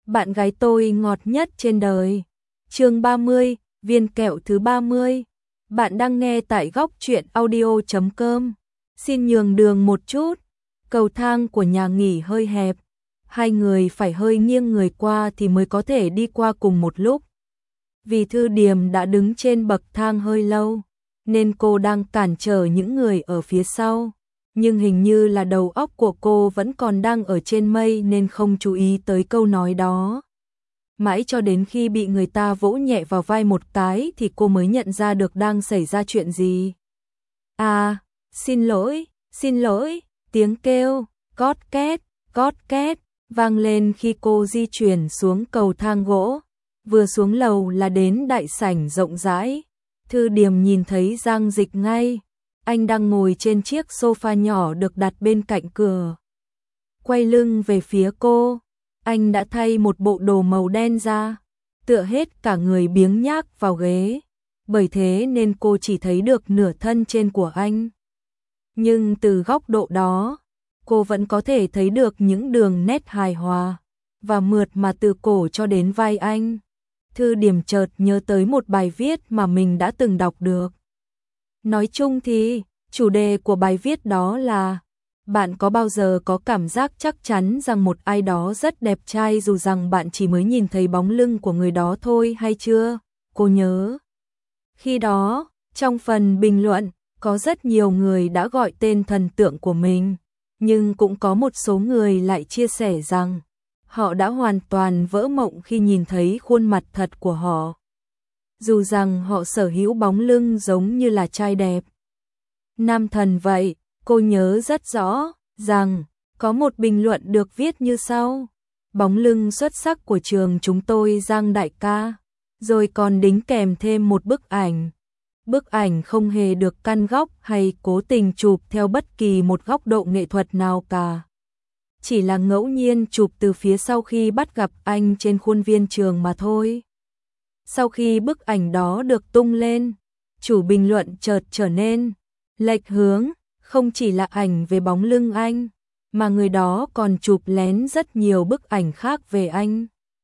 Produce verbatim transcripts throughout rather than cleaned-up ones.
bạn gái tôi ngọt nhất trên đời. Chương ba mươi, viên kẹo thứ ba mươi. Bạn đang nghe tại góc truyện audio chấm com. Xin nhường đường một chút. Cầu thang của nhà nghỉ hơi hẹp, hai người phải hơi nghiêng người qua thì mới có thể đi qua cùng một lúc. Vì Thư Điềm đã đứng trên bậc thang hơi lâu, nên cô đang cản trở những người ở phía sau. Nhưng hình như là đầu óc của cô vẫn còn đang ở trên mây nên không chú ý tới câu nói đó. Mãi cho đến khi bị người ta vỗ nhẹ vào vai một cái thì cô mới nhận ra được đang xảy ra chuyện gì. À, xin lỗi, xin lỗi, tiếng kêu, cót két, cót két, vang lên khi cô di chuyển xuống cầu thang gỗ. Vừa xuống lầu là đến đại sảnh rộng rãi. Thư Điềm nhìn thấy Giang Dịch ngay. Anh đang ngồi trên chiếc sofa nhỏ được đặt bên cạnh cửa. Quay lưng về phía cô, anh đã thay một bộ đồ màu đen ra, tựa hết cả người biếng nhác vào ghế. Bởi thế nên cô chỉ thấy được nửa thân trên của anh. Nhưng từ góc độ đó, cô vẫn có thể thấy được những đường nét hài hòa và mượt mà từ cổ cho đến vai anh. Thư Điềm chợt nhớ tới một bài viết mà mình đã từng đọc được. Nói chung thì, chủ đề của bài viết đó là: bạn có bao giờ có cảm giác chắc chắn rằng một ai đó rất đẹp trai dù rằng bạn chỉ mới nhìn thấy bóng lưng của người đó thôi hay chưa? Cô nhớ. Khi đó, trong phần bình luận, có rất nhiều người đã gọi tên thần tượng của mình, nhưng cũng có một số người lại chia sẻ rằng họ đã hoàn toàn vỡ mộng khi nhìn thấy khuôn mặt thật của họ. Dù rằng họ sở hữu bóng lưng giống như là trai đẹp nam thần vậy. Cô nhớ rất rõ rằng có một bình luận được viết như sau: bóng lưng xuất sắc của trường chúng tôi Giang đại ca. Rồi còn đính kèm thêm một bức ảnh. Bức ảnh không hề được căn góc hay cố tình chụp theo bất kỳ một góc độ nghệ thuật nào cả. Chỉ là ngẫu nhiên chụp từ phía sau khi bắt gặp anh trên khuôn viên trường mà thôi. Sau khi bức ảnh đó được tung lên, chủ bình luận chợt trở nên lệch hướng. Không chỉ là ảnh về bóng lưng anh, mà người đó còn chụp lén rất nhiều bức ảnh khác về anh.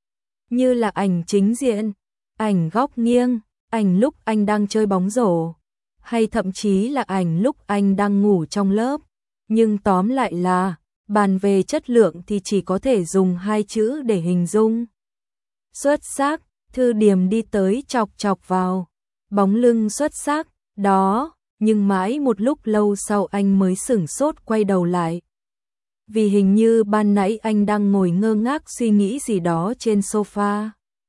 Như là ảnh chính diện, ảnh góc nghiêng, ảnh lúc anh đang chơi bóng rổ, hay thậm chí là ảnh lúc anh đang ngủ trong lớp. Nhưng tóm lại là, bàn về chất lượng thì chỉ có thể dùng hai chữ để hình dung. Xuất sắc. Thư Điềm đi tới chọc chọc vào bóng lưng xuất sắc đó. Nhưng mãi một lúc lâu sau anh mới sửng sốt quay đầu lại. Vì hình như ban nãy anh đang ngồi ngơ ngác suy nghĩ gì đó trên sofa.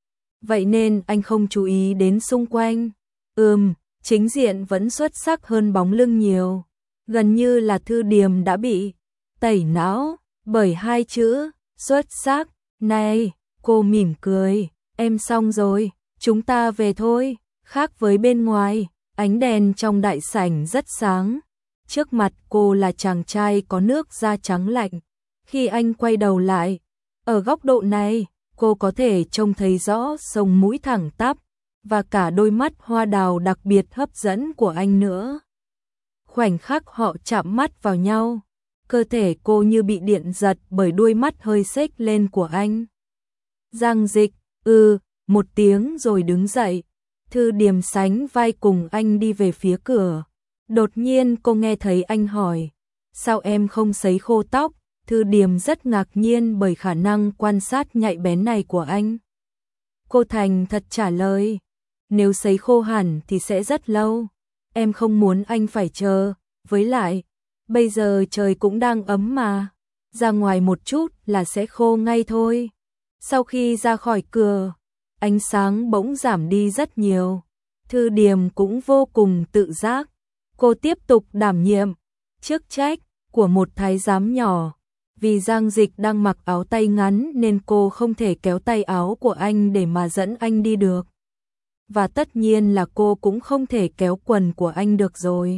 Vậy nên anh không chú ý đến xung quanh. Ừm, chính diện vẫn xuất sắc hơn bóng lưng nhiều. Gần như là Thư Điềm đã bị tẩy não bởi hai chữ xuất sắc. Này, cô mỉm cười. Em xong rồi, chúng ta về thôi. Khác với bên ngoài, ánh đèn trong đại sảnh rất sáng. Trước mặt cô là chàng trai có nước da trắng lạnh. Khi anh quay đầu lại, ở góc độ này, cô có thể trông thấy rõ sống mũi thẳng tắp và cả đôi mắt hoa đào đặc biệt hấp dẫn của anh nữa. Khoảnh khắc họ chạm mắt vào nhau, cơ thể cô như bị điện giật bởi đôi mắt hơi xếch lên của anh. Giang Dịch, ừ, một tiếng rồi đứng dậy. Thư Điềm sánh vai cùng anh đi về phía cửa. Đột nhiên cô nghe thấy anh hỏi: sao em không sấy khô tóc? Thư Điềm rất ngạc nhiên bởi khả năng quan sát nhạy bén này của anh. Cô thành thật trả lời: nếu sấy khô hẳn thì sẽ rất lâu. Em không muốn anh phải chờ. Với lại, bây giờ trời cũng đang ấm mà. Ra ngoài một chút là sẽ khô ngay thôi. Sau khi ra khỏi cửa, ánh sáng bỗng giảm đi rất nhiều. Thư Điềm cũng vô cùng tự giác. Cô tiếp tục đảm nhiệm chức trách của một thái giám nhỏ. Vì Giang Dịch đang mặc áo tay ngắn nên cô không thể kéo tay áo của anh để mà dẫn anh đi được. Và tất nhiên là cô cũng không thể kéo quần của anh được rồi.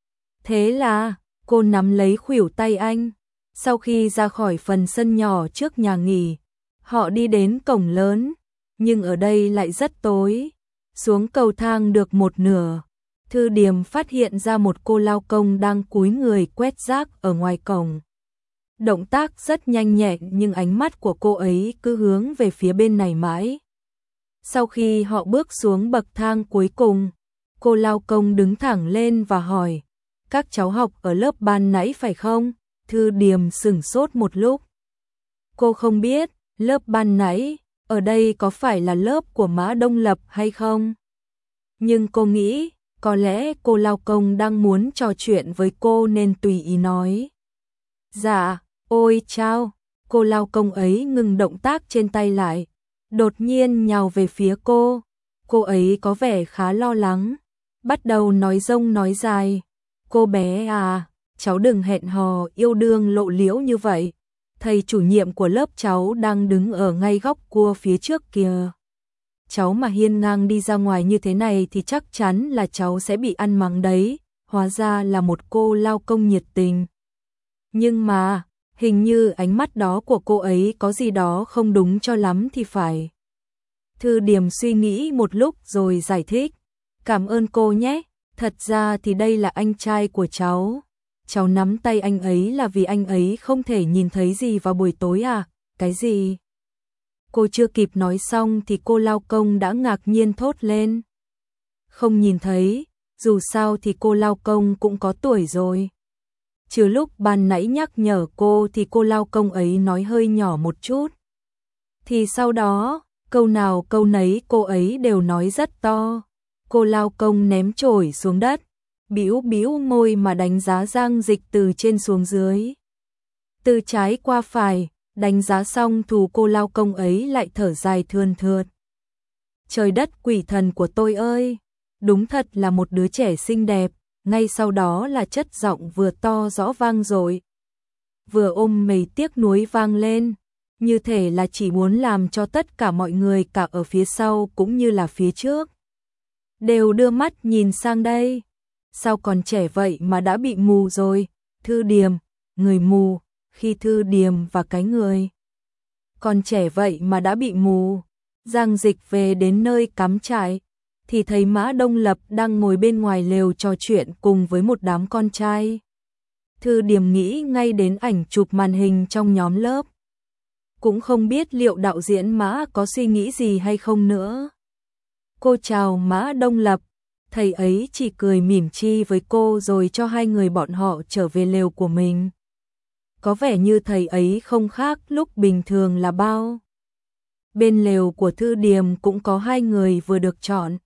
Thế là cô nắm lấy khuỷu tay anh. Sau khi ra khỏi phần sân nhỏ trước nhà nghỉ, họ đi đến cổng lớn. Nhưng ở đây lại rất tối. Xuống cầu thang được một nửa, Thư Điềm phát hiện ra một cô lao công đang cúi người quét rác ở ngoài cổng. Động tác rất nhanh nhẹn nhưng ánh mắt của cô ấy cứ hướng về phía bên này mãi. Sau khi họ bước xuống bậc thang cuối cùng, cô lao công đứng thẳng lên và hỏi, các cháu học ở lớp ban nãy phải không? Thư Điềm sửng sốt một lúc. Cô không biết, lớp ban nãy, ở đây có phải là lớp của Mã Đông Lập hay không? Nhưng cô nghĩ, có lẽ cô lao công đang muốn trò chuyện với cô nên tùy ý nói. Dạ, ôi chao, cô lao công ấy ngừng động tác trên tay lại, đột nhiên nhào về phía cô. Cô ấy có vẻ khá lo lắng, bắt đầu nói rông nói dài. Cô bé à, cháu đừng hẹn hò yêu đương lộ liễu như vậy. Thầy chủ nhiệm của lớp cháu đang đứng ở ngay góc cua phía trước kìa. Cháu mà hiên ngang đi ra ngoài như thế này thì chắc chắn là cháu sẽ bị ăn mắng đấy. Hóa ra là một cô lao công nhiệt tình. Nhưng mà, hình như ánh mắt đó của cô ấy có gì đó không đúng cho lắm thì phải. Thư Điềm suy nghĩ một lúc rồi giải thích. Cảm ơn cô nhé, thật ra thì đây là anh trai của cháu. Cháu nắm tay anh ấy là vì anh ấy không thể nhìn thấy gì vào buổi tối à? Cái gì? Cô chưa kịp nói xong thì cô lao công đã ngạc nhiên thốt lên. Không nhìn thấy, dù sao thì cô lao công cũng có tuổi rồi. Trừ lúc ban nãy nhắc nhở cô thì cô lao công ấy nói hơi nhỏ một chút. Thì sau đó, câu nào câu nấy cô ấy đều nói rất to. Cô lao công ném chổi xuống đất, bĩu bĩu môi mà đánh giá Giang Dịch từ trên xuống dưới. Từ trái qua phải, đánh giá xong thù cô lao công ấy lại thở dài thườn thượt. Trời đất quỷ thần của tôi ơi, đúng thật là một đứa trẻ xinh đẹp, ngay sau đó là chất giọng vừa to rõ vang rồi. Vừa ôm mây tiếc nuối vang lên, như thể là chỉ muốn làm cho tất cả mọi người cả ở phía sau cũng như là phía trước đều đưa mắt nhìn sang đây. Sao còn trẻ vậy mà đã bị mù rồi? Thư Điềm, người mù, khi Thư Điềm và cái người còn trẻ vậy mà đã bị mù. Giang Dịch về đến nơi cắm trại thì thấy Mã Đông Lập đang ngồi bên ngoài lều trò chuyện cùng với một đám con trai. Thư Điềm nghĩ ngay đến ảnh chụp màn hình trong nhóm lớp. Cũng không biết liệu đạo diễn Mã có suy nghĩ gì hay không nữa. Cô chào Mã Đông Lập, thầy ấy chỉ cười mỉm chi với cô rồi cho hai người bọn họ trở về lều của mình. Có vẻ như thầy ấy không khác lúc bình thường là bao. Bên lều của Thư Điềm cũng có hai người vừa được chọn,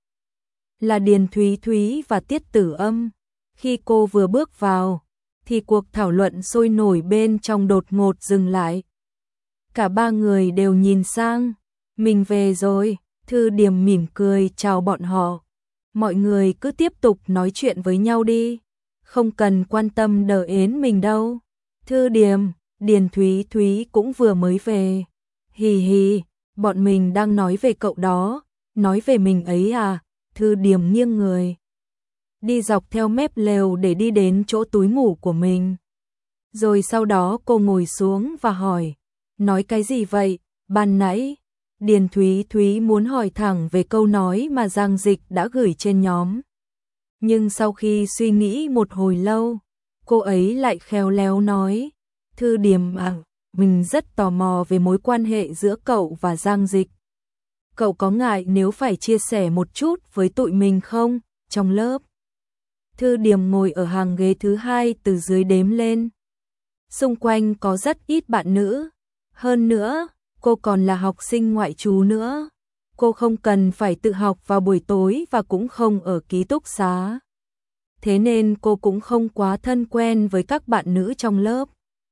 là Điền Thúy Thúy và Tiết Tử Âm. Khi cô vừa bước vào, thì cuộc thảo luận sôi nổi bên trong đột ngột dừng lại. Cả ba người đều nhìn sang, mình về rồi. Thư Điềm mỉm cười chào bọn họ. Mọi người cứ tiếp tục nói chuyện với nhau đi, không cần quan tâm đờ ến mình đâu. Thư Điềm, Điền Thúy Thúy cũng vừa mới về. Hì hì, bọn mình đang nói về cậu đó, nói về mình ấy à? Thư Điềm nghiêng người, đi dọc theo mép lều để đi đến chỗ túi ngủ của mình. Rồi sau đó cô ngồi xuống và hỏi, nói cái gì vậy? Ban nãy Điền Thúy Thúy muốn hỏi thẳng về câu nói mà Giang Dịch đã gửi trên nhóm. Nhưng sau khi suy nghĩ một hồi lâu, cô ấy lại khéo léo nói, Thư Điềm à, mình rất tò mò về mối quan hệ giữa cậu và Giang Dịch. Cậu có ngại nếu phải chia sẻ một chút với tụi mình không? Trong lớp, Thư Điềm ngồi ở hàng ghế thứ hai từ dưới đếm lên. Xung quanh có rất ít bạn nữ. Hơn nữa, cô còn là học sinh ngoại trú nữa. Cô không cần phải tự học vào buổi tối và cũng không ở ký túc xá. Thế nên cô cũng không quá thân quen với các bạn nữ trong lớp.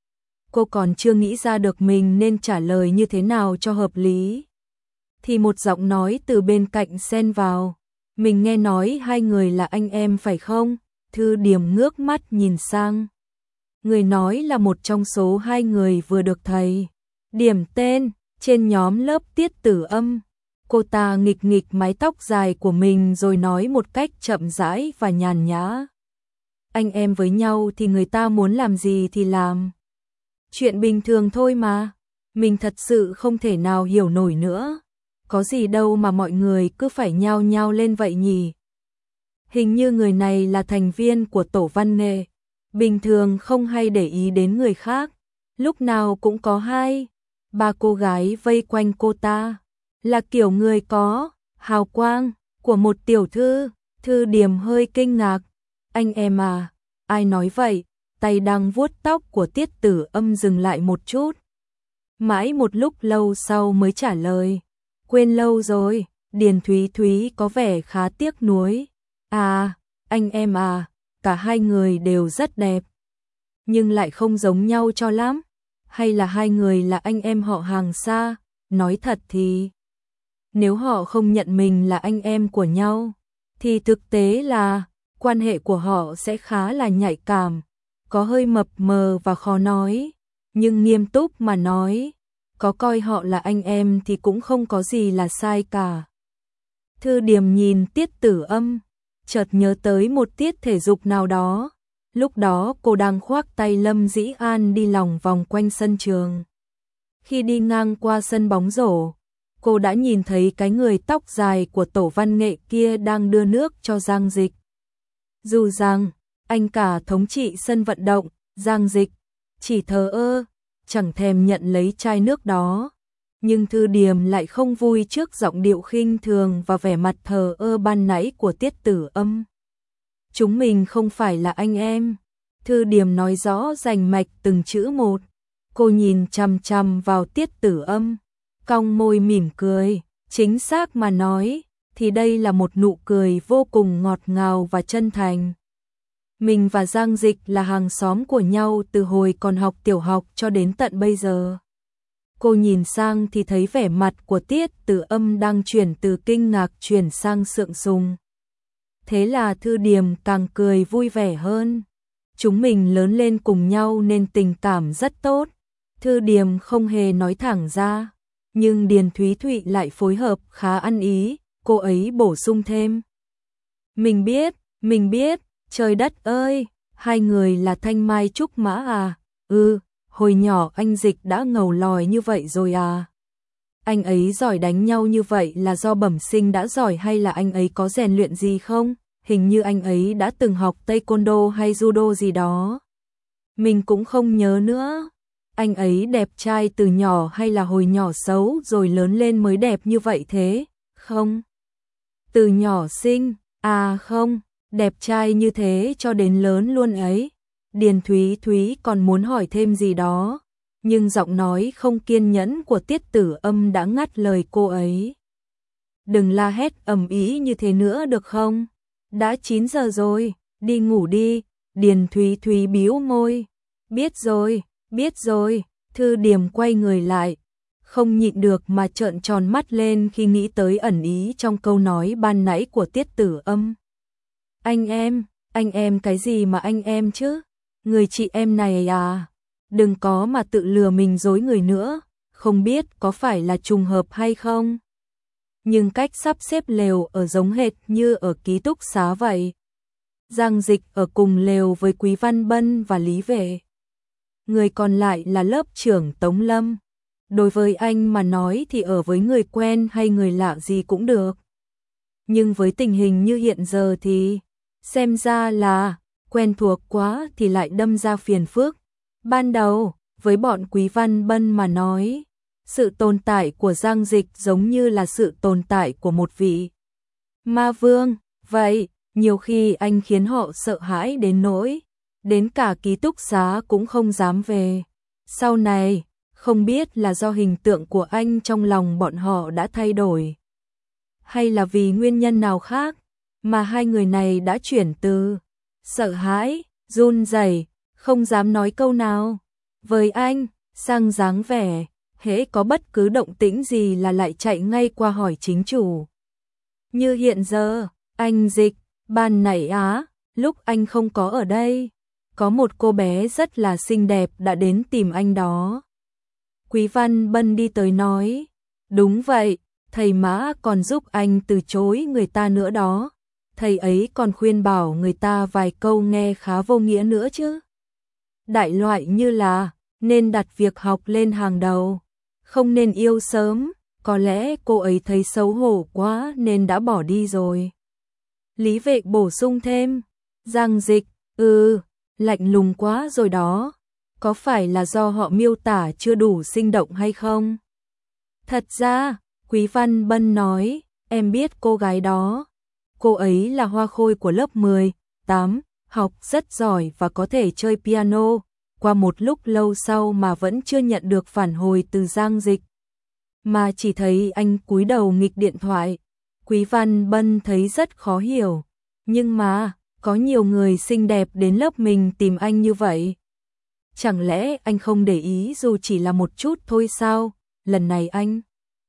Cô còn chưa nghĩ ra được mình nên trả lời như thế nào cho hợp lý. Thì một giọng nói từ bên cạnh xen vào. Mình nghe nói hai người là anh em phải không? Thư Điềm ngước mắt nhìn sang. Người nói là một trong số hai người vừa được thầy điểm tên trên nhóm lớp Tiết Tử Âm. Cô ta nghịch nghịch mái tóc dài của mình rồi nói một cách chậm rãi và nhàn nhã. Anh em với nhau thì người ta muốn làm gì thì làm. Chuyện bình thường thôi mà. Mình thật sự không thể nào hiểu nổi nữa. Có gì đâu mà mọi người cứ phải nhao nhao lên vậy nhỉ? Hình như người này là thành viên của tổ văn nghệ, bình thường không hay để ý đến người khác, lúc nào cũng có hai, ba cô gái vây quanh cô ta, là kiểu người có hào quang của một tiểu thư. Thư Điềm hơi kinh ngạc, anh em à, ai nói vậy? Tay đang vuốt tóc của Tiết Tử Âm dừng lại một chút. Mãi một lúc lâu sau mới trả lời, quên lâu rồi. Điền Thúy Thúy có vẻ khá tiếc nuối. À, anh em à, cả hai người đều rất đẹp, nhưng lại không giống nhau cho lắm. Hay là hai người là anh em họ hàng xa? Nói thật thì, nếu họ không nhận mình là anh em của nhau, thì thực tế là quan hệ của họ sẽ khá là nhạy cảm, có hơi mập mờ và khó nói. Nhưng nghiêm túc mà nói, có coi họ là anh em thì cũng không có gì là sai cả. Thư Điềm nhìn Tiết Tử Âm, chợt nhớ tới một tiết thể dục nào đó. Lúc đó cô đang khoác tay Lâm Dĩ An đi lòng vòng quanh sân trường. Khi đi ngang qua sân bóng rổ, cô đã nhìn thấy cái người tóc dài của tổ văn nghệ kia đang đưa nước cho Giang Dịch. Dù rằng anh cả thống trị sân vận động, Giang Dịch chỉ thờ ơ, chẳng thèm nhận lấy chai nước đó. Nhưng Thư Điềm lại không vui trước giọng điệu khinh thường và vẻ mặt thờ ơ ban nãy của Tiết Tử Âm. Chúng mình không phải là anh em. Thư Điềm nói rõ rành mạch từng chữ một. Cô nhìn chằm chằm vào Tiết Tử Âm, cong môi mỉm cười. Chính xác mà nói, thì đây là một nụ cười vô cùng ngọt ngào và chân thành. Mình và Giang Dịch là hàng xóm của nhau từ hồi còn học tiểu học cho đến tận bây giờ. Cô nhìn sang thì thấy vẻ mặt của Tiết Tử Âm đang chuyển từ kinh ngạc chuyển sang sượng sùng. Thế là Thư Điềm càng cười vui vẻ hơn. Chúng mình lớn lên cùng nhau nên tình cảm rất tốt. Thư Điềm không hề nói thẳng ra, nhưng Điền Thúy Thụy lại phối hợp khá ăn ý. Cô ấy bổ sung thêm, mình biết, mình biết, trời đất ơi, hai người là Thanh Mai Trúc Mã à? Ừ, hồi nhỏ anh Dịch đã ngầu lòi như vậy rồi à? Anh ấy giỏi đánh nhau như vậy là do bẩm sinh đã giỏi hay là anh ấy có rèn luyện gì không? Hình như anh ấy đã từng học taekwondo hay judo gì đó. Mình cũng không nhớ nữa. Anh ấy đẹp trai từ nhỏ hay là hồi nhỏ xấu rồi lớn lên mới đẹp như vậy thế? Không. Từ nhỏ xinh, à không, đẹp trai như thế cho đến lớn luôn ấy. Điền Thúy Thúy còn muốn hỏi thêm gì đó, nhưng giọng nói không kiên nhẫn của Tiết Tử Âm đã ngắt lời cô ấy. Đừng la hét ầm ĩ như thế nữa được không? Đã chín giờ rồi, đi ngủ đi. Điền Thúy Thúy bĩu môi. Biết rồi, biết rồi. Thư Điềm quay người lại, không nhịn được mà trợn tròn mắt lên khi nghĩ tới ẩn ý trong câu nói ban nãy của Tiết Tử Âm. Anh em, anh em cái gì mà anh em chứ? Người chị em này à? Đừng có mà tự lừa mình dối người nữa, không biết có phải là trùng hợp hay không? Nhưng cách sắp xếp lều ở giống hệt như ở ký túc xá vậy. Giang Dịch ở cùng lều với Quý Văn Bân và Lý Vệ. Người còn lại là lớp trưởng Tống Lâm. Đối với anh mà nói thì ở với người quen hay người lạ gì cũng được. Nhưng với tình hình như hiện giờ thì xem ra là quen thuộc quá thì lại đâm ra phiền phức. Ban đầu, với bọn Quý Văn Bân mà nói, sự tồn tại của Giang Dịch giống như là sự tồn tại của một vị ma vương. Vậy, nhiều khi anh khiến họ sợ hãi đến nỗi đến cả ký túc xá cũng không dám về. Sau này, không biết là do hình tượng của anh trong lòng bọn họ đã thay đổi, hay là vì nguyên nhân nào khác, mà hai người này đã chuyển từ sợ hãi, run rẩy, không dám nói câu nào với anh, sang dáng vẻ, hễ có bất cứ động tĩnh gì là lại chạy ngay qua hỏi chính chủ. Như hiện giờ, anh Dịch, ban nãy á, lúc anh không có ở đây, có một cô bé rất là xinh đẹp đã đến tìm anh đó. Quý Văn Bân đi tới nói, đúng vậy, thầy Mã còn giúp anh từ chối người ta nữa đó. Thầy ấy còn khuyên bảo người ta vài câu nghe khá vô nghĩa nữa chứ. Đại loại như là, nên đặt việc học lên hàng đầu, không nên yêu sớm, có lẽ cô ấy thấy xấu hổ quá nên đã bỏ đi rồi. Lý Vệ bổ sung thêm, Giang Dịch, ừ, lạnh lùng quá rồi đó. có phải là do họ miêu tả chưa đủ sinh động hay không? Thật ra, Quý Văn Bân nói, em biết cô gái đó. Cô ấy là hoa khôi của lớp mười tám, học rất giỏi và có thể chơi piano. Qua một lúc lâu sau mà vẫn chưa nhận được phản hồi từ Giang Dịch, mà chỉ thấy anh cúi đầu nghịch điện thoại. Quý Văn Bân thấy rất khó hiểu, nhưng mà có nhiều người xinh đẹp đến lớp mình tìm anh như vậy. Chẳng lẽ anh không để ý dù chỉ là một chút thôi sao? Lần này anh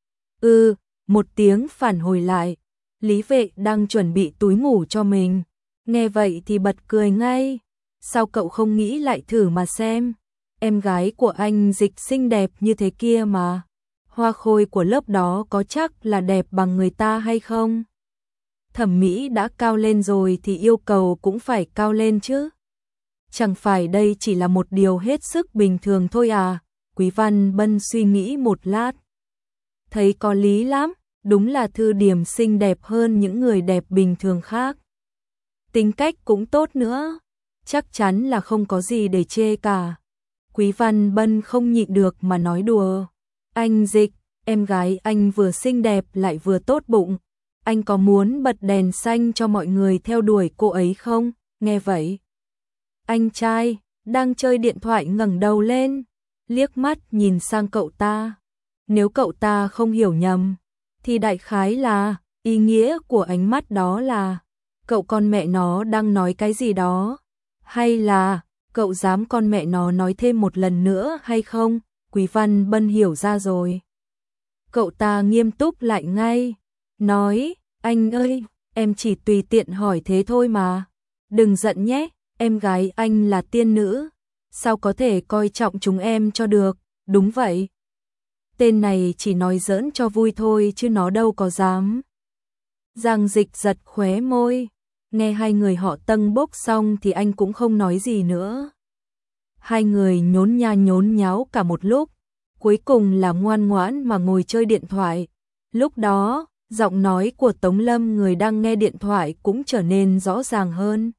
Ừ, một tiếng phản hồi lại. Lý Vệ đang chuẩn bị túi ngủ cho mình, nghe vậy thì bật cười ngay. Sao cậu không nghĩ lại thử mà xem? Em gái của anh Dịch xinh đẹp như thế kia mà. Hoa khôi của lớp đó có chắc là đẹp bằng người ta hay không? Thẩm mỹ đã cao lên rồi thì yêu cầu cũng phải cao lên chứ. Chẳng phải đây chỉ là một điều hết sức bình thường thôi à? Quý Văn Bân suy nghĩ một lát, thấy có lý lắm, đúng là Thư Điểm xinh đẹp hơn những người đẹp bình thường khác. Tính cách cũng tốt nữa, chắc chắn là không có gì để chê cả. Quý Văn Bân không nhịn được mà nói đùa. Anh Dịch, em gái anh vừa xinh đẹp lại vừa tốt bụng. Anh có muốn bật đèn xanh cho mọi người theo đuổi cô ấy không? Nghe vậy, anh trai đang chơi điện thoại ngẩng đầu lên, liếc mắt nhìn sang cậu ta. Nếu cậu ta không hiểu nhầm, thì đại khái là ý nghĩa của ánh mắt đó là cậu con mẹ nó đang nói cái gì đó, hay là cậu dám con mẹ nó nói thêm một lần nữa hay không? Quý Văn Bân hiểu ra rồi. Cậu ta nghiêm túc lại ngay, nói, anh ơi, em chỉ tùy tiện hỏi thế thôi mà. Đừng giận nhé, em gái anh là tiên nữ, sao có thể coi trọng chúng em cho được? Đúng vậy. Tên này chỉ nói giỡn cho vui thôi chứ nó đâu có dám. Giang Dịch giật khóe môi, nghe hai người họ tâng bốc xong thì anh cũng không nói gì nữa. Hai người nhốn nha nhốn nháo cả một lúc, cuối cùng là ngoan ngoãn mà ngồi chơi điện thoại. Lúc đó, giọng nói của Tống Lâm người đang nghe điện thoại cũng trở nên rõ ràng hơn.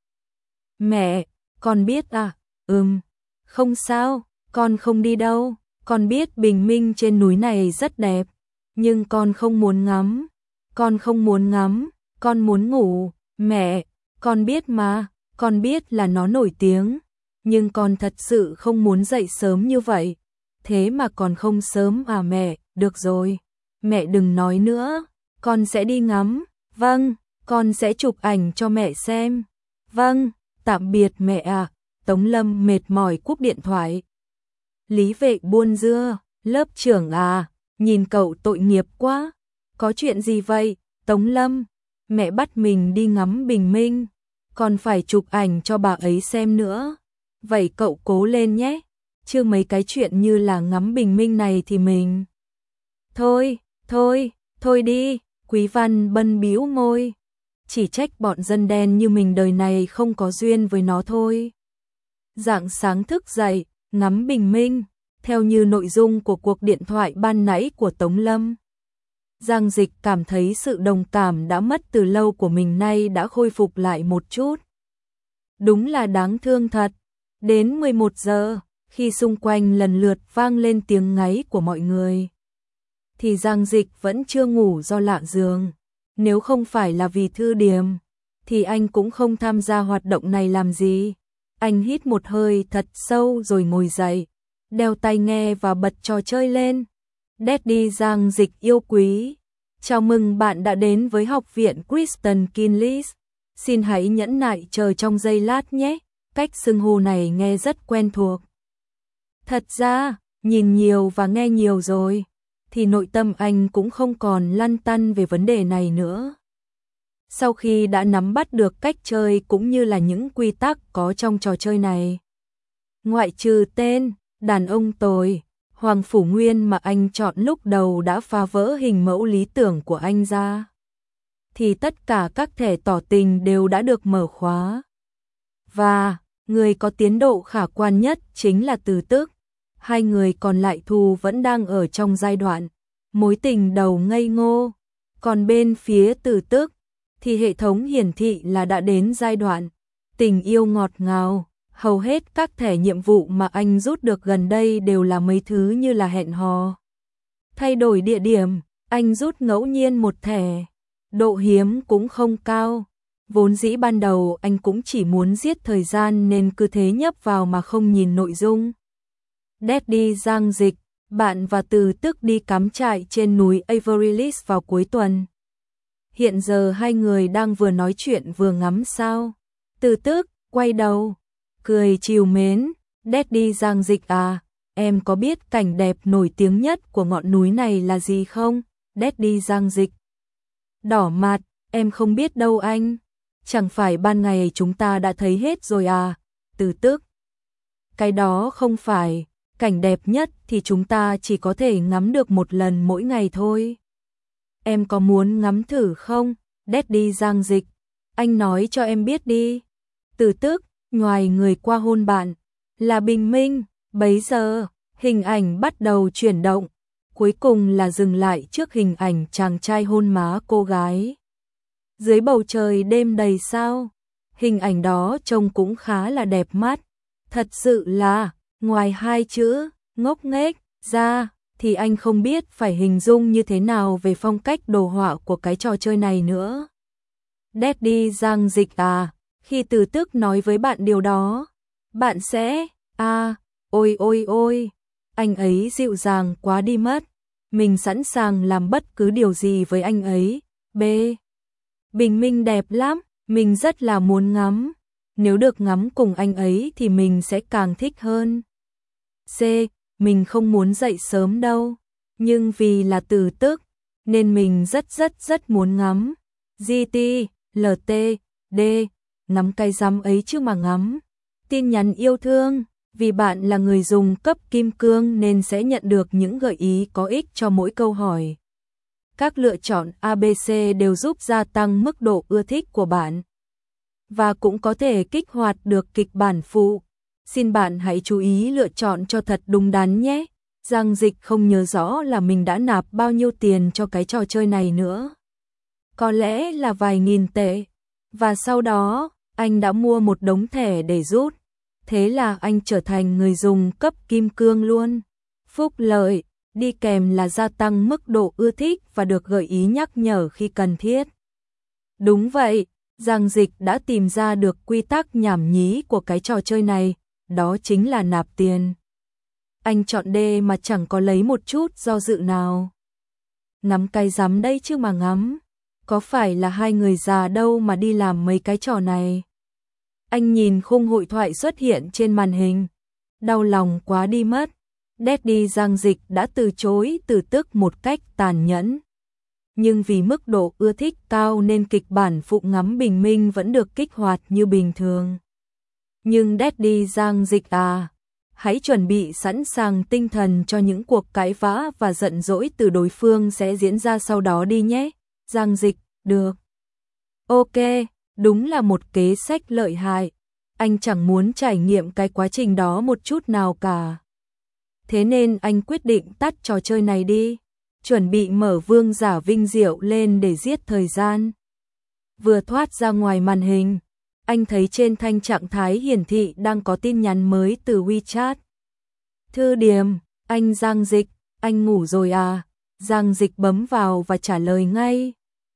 Mẹ, con biết à? Ừm, không sao, con không đi đâu. Con biết bình minh trên núi này rất đẹp, nhưng con không muốn ngắm. Con không muốn ngắm, con muốn ngủ. Mẹ, con biết mà, con biết là nó nổi tiếng, nhưng con thật sự không muốn dậy sớm như vậy. Thế mà còn không sớm à mẹ? Được rồi, mẹ đừng nói nữa, con sẽ đi ngắm. Vâng, con sẽ chụp ảnh cho mẹ xem. Vâng, tạm biệt mẹ à. Tống Lâm mệt mỏi cúp điện thoại. Lý Vệ buôn dưa, lớp trưởng à, nhìn cậu tội nghiệp quá. Có chuyện gì vậy, Tống Lâm? Mẹ bắt mình đi ngắm bình minh, còn phải chụp ảnh cho bà ấy xem nữa. Vậy cậu cố lên nhé, chứ mấy cái chuyện như là ngắm bình minh này thì mình... Thôi, thôi, thôi đi, Quý Văn Bân bĩu môi. Chỉ trách bọn dân đen như mình đời này không có duyên với nó thôi. Rạng sáng thức dậy, ngắm bình minh, theo như nội dung của cuộc điện thoại ban nãy của Tống Lâm. Giang Dịch cảm thấy sự đồng cảm đã mất từ lâu của mình nay đã khôi phục lại một chút. Đúng là đáng thương thật. Đến mười một giờ, khi xung quanh lần lượt vang lên tiếng ngáy của mọi người, thì Giang Dịch vẫn chưa ngủ do lạ giường. Nếu không phải là vì Thư Điềm, thì anh cũng không tham gia hoạt động này làm gì. Anh hít một hơi thật sâu rồi ngồi dậy, đeo tai nghe và bật trò chơi lên. Daddy Giang Dịch yêu quý, chào mừng bạn đã đến với Học viện Kristen Kinleys. Xin hãy nhẫn nại chờ trong giây lát nhé. Cách xưng hô này nghe rất quen thuộc. Thật ra, nhìn nhiều và nghe nhiều rồi, thì nội tâm anh cũng không còn lăn tăn về vấn đề này nữa. Sau khi đã nắm bắt được cách chơi cũng như là những quy tắc có trong trò chơi này, ngoại trừ tên, đàn ông tồi, Hoàng Phủ Nguyên mà anh chọn lúc đầu đã phá vỡ hình mẫu lý tưởng của anh ra, thì tất cả các thẻ tỏ tình đều đã được mở khóa. Và, người có tiến độ khả quan nhất chính là Từ Tức. Hai người còn lại thù vẫn đang ở trong giai đoạn mối tình đầu ngây ngô. Còn bên phía Từ Tức, thì hệ thống hiển thị là đã đến giai đoạn tình yêu ngọt ngào. Hầu hết các thẻ nhiệm vụ mà anh rút được gần đây đều là mấy thứ như là hẹn hò, thay đổi địa điểm. Anh rút ngẫu nhiên một thẻ, độ hiếm cũng không cao. Vốn dĩ ban đầu anh cũng chỉ muốn giết thời gian nên cứ thế nhấp vào mà không nhìn nội dung. Daddy Giang Dịch, bạn và Từ Tức đi cắm trại trên núi Everest vào cuối tuần. Hiện giờ hai người đang vừa nói chuyện vừa ngắm sao. Từ Tức quay đầu, cười trìu mến. Daddy Giang Dịch à, em có biết cảnh đẹp nổi tiếng nhất của ngọn núi này là gì không? Daddy Giang Dịch đỏ mặt, em không biết đâu anh. Chẳng phải ban ngày chúng ta đã thấy hết rồi à? Từ Tức, cái đó không phải, cảnh đẹp nhất thì chúng ta chỉ có thể ngắm được một lần mỗi ngày thôi. Em có muốn ngắm thử không? Daddy Giang Dịch, anh nói cho em biết đi. Từ Tức nhoài người qua hôn bạn, là bình minh. Bấy giờ, hình ảnh bắt đầu chuyển động, cuối cùng là dừng lại trước hình ảnh chàng trai hôn má cô gái. Dưới bầu trời đêm đầy sao, hình ảnh đó trông cũng khá là đẹp mắt. Thật sự là, ngoài hai chữ ngốc nghếch ra thì anh không biết phải hình dung như thế nào về phong cách đồ họa của cái trò chơi này nữa. Daddy Giang Dịch à, khi Từ Tức nói với bạn điều đó, bạn sẽ, à, ôi ôi ôi, anh ấy dịu dàng quá đi mất. Mình sẵn sàng làm bất cứ điều gì với anh ấy. B. Bình minh đẹp lắm, mình rất là muốn ngắm. Nếu được ngắm cùng anh ấy thì mình sẽ càng thích hơn. C. Mình không muốn dậy sớm đâu, nhưng vì là Từ Tức nên mình rất rất rất muốn ngắm. giê tê, lờ tê, D. Ngắm cái rắm ấy chứ mà ngắm. Tin nhắn yêu thương, vì bạn là người dùng cấp kim cương nên sẽ nhận được những gợi ý có ích cho mỗi câu hỏi. Các lựa chọn a bê xê đều giúp gia tăng mức độ ưa thích của bạn và cũng có thể kích hoạt được kịch bản phụ. Xin bạn hãy chú ý lựa chọn cho thật đúng đắn nhé. Giang Dịch không nhớ rõ là mình đã nạp bao nhiêu tiền cho cái trò chơi này nữa. Có lẽ là vài nghìn tệ. Và sau đó, anh đã mua một đống thẻ để rút. Thế là anh trở thành người dùng cấp kim cương luôn. Phúc lợi, đi kèm là gia tăng mức độ ưa thích và được gợi ý nhắc nhở khi cần thiết. Đúng vậy, Giang Dịch đã tìm ra được quy tắc nhảm nhí của cái trò chơi này, đó chính là nạp tiền. Anh chọn D mà chẳng có lấy một chút do dự nào. Ngắm cái rắm đây chứ mà ngắm. Có phải là hai người già đâu mà đi làm mấy cái trò này. Anh nhìn khung hội thoại xuất hiện trên màn hình. Đau lòng quá đi mất. Daddy Giang Dịch đã từ chối Từ Tức một cách tàn nhẫn. Nhưng vì mức độ ưa thích cao nên kịch bản phụ ngắm bình minh vẫn được kích hoạt như bình thường. Nhưng Daddy Giang Dịch à, hãy chuẩn bị sẵn sàng tinh thần cho những cuộc cãi vã và giận dỗi từ đối phương sẽ diễn ra sau đó đi nhé. Giang Dịch, được. Ok, đúng là một kế sách lợi hại. Anh chẳng muốn trải nghiệm cái quá trình đó một chút nào cả. Thế nên anh quyết định tắt trò chơi này đi. Chuẩn bị mở vương giả vinh diệu lên để giết thời gian. Vừa thoát ra ngoài màn hình, anh thấy trên thanh trạng thái hiển thị đang có tin nhắn mới từ WeChat. Thư Điềm, anh Giang Dịch, anh ngủ rồi à? Giang Dịch bấm vào và trả lời ngay.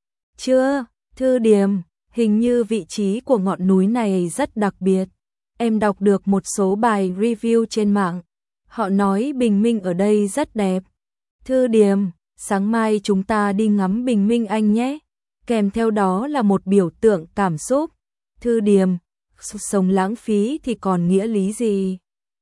Chưa, Thư Điềm, hình như vị trí của ngọn núi này rất đặc biệt. Em đọc được một số bài review trên mạng. Họ nói bình minh ở đây rất đẹp. Thư Điềm, sáng mai chúng ta đi ngắm bình minh anh nhé. Kèm theo đó là một biểu tượng cảm xúc. Thư Điềm, sống lãng phí thì còn nghĩa lý gì?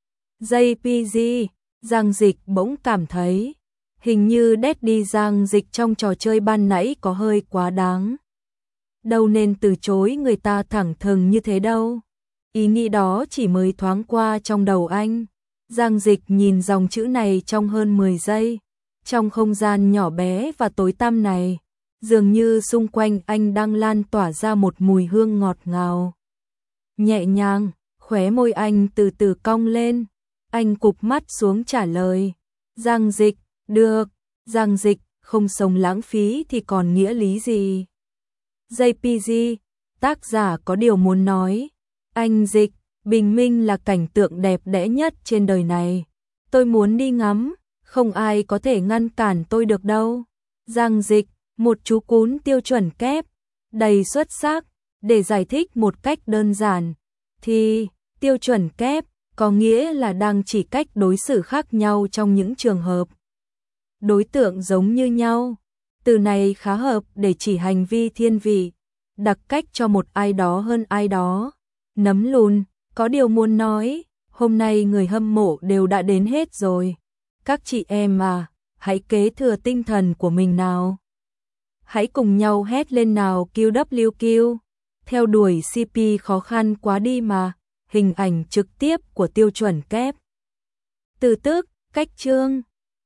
jê pê giê, Giang Dịch bỗng cảm thấy, hình như Daddy Giang Dịch trong trò chơi ban nãy có hơi quá đáng. Đâu nên từ chối người ta thẳng thừng như thế đâu. Ý nghĩ đó chỉ mới thoáng qua trong đầu anh. Giang Dịch nhìn dòng chữ này trong hơn mười giây. Trong không gian nhỏ bé và tối tăm này, dường như xung quanh anh đang lan tỏa ra một mùi hương ngọt ngào. Nhẹ nhàng, khóe môi anh từ từ cong lên. Anh cụp mắt xuống trả lời. Giang Dịch, được. Giang Dịch, không sống lãng phí thì còn nghĩa lý gì? jê pê giê, tác giả có điều muốn nói. Anh Dịch, Bình minh là cảnh tượng đẹp đẽ nhất trên đời này. Tôi muốn đi ngắm, không ai có thể ngăn cản tôi được đâu. Giang dịch, một chú cún tiêu chuẩn kép, đầy xuất sắc, để giải thích một cách đơn giản, thì tiêu chuẩn kép có nghĩa là đang chỉ cách đối xử khác nhau trong những trường hợp đối tượng giống như nhau. Từ này khá hợp để chỉ hành vi thiên vị, đặc cách cho một ai đó hơn ai đó. Nấm lùn, có điều muốn nói, hôm nay người hâm mộ đều đã đến hết rồi. Các chị em à, hãy kế thừa tinh thần của mình nào. Hãy cùng nhau hét lên nào Q W Q. Theo đuổi xê pê khó khăn quá đi mà. Hình ảnh trực tiếp của tiêu chuẩn kép. Từ tức, cách chương.